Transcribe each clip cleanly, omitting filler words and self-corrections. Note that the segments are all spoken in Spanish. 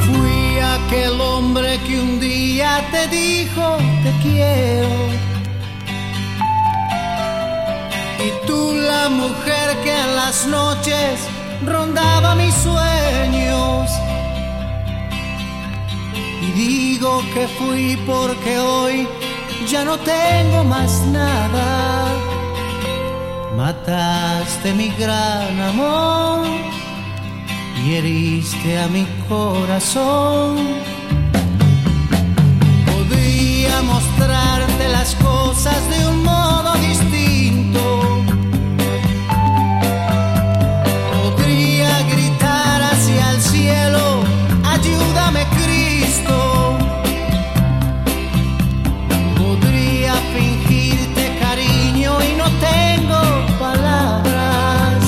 Fui aquel hombre que un día te dijo te quiero, y tú la mujer que en las noches rondaba mis sueños. Y digo que fui porque hoy ya no tengo más nada. Mataste mi gran amor y heriste a mi corazón. Podría mostrarte las cosas de un modo distinto. Podría gritar hacia el cielo, ayúdame Cristo. Podría fingirte cariño y no tengo palabras.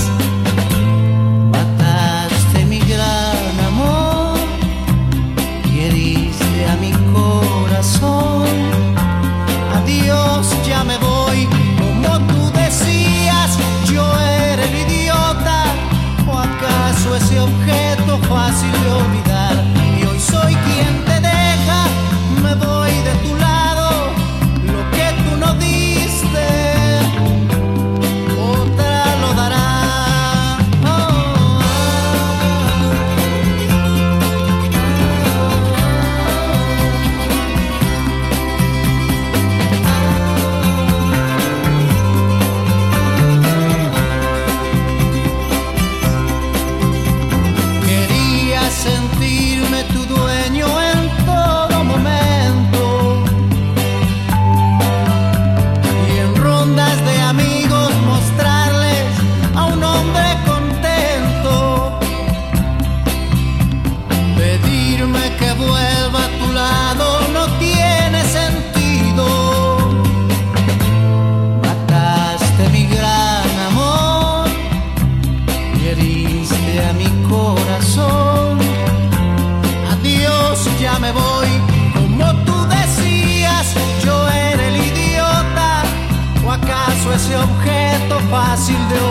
Mataste mi gran amor y heriste a mi corazón. Adiós, ya me voy, como tú decías, yo era el idiota, o acaso ese objeto fácil de olvidar. Y hoy soy quien te deja, me voy de tu lado, lo que tú no diste, otra lo dará. Quería sentirme tu dueño en todo momento, y en rondas de amigos mostrarles a un hombre contento. Pedirme que vuelva a tu lado no tiene sentido. Mataste mi gran amor y heriste a mi corazón. Adiós, ya me voy, como tú decías, yo era el idiota, o acaso ese objeto fácil de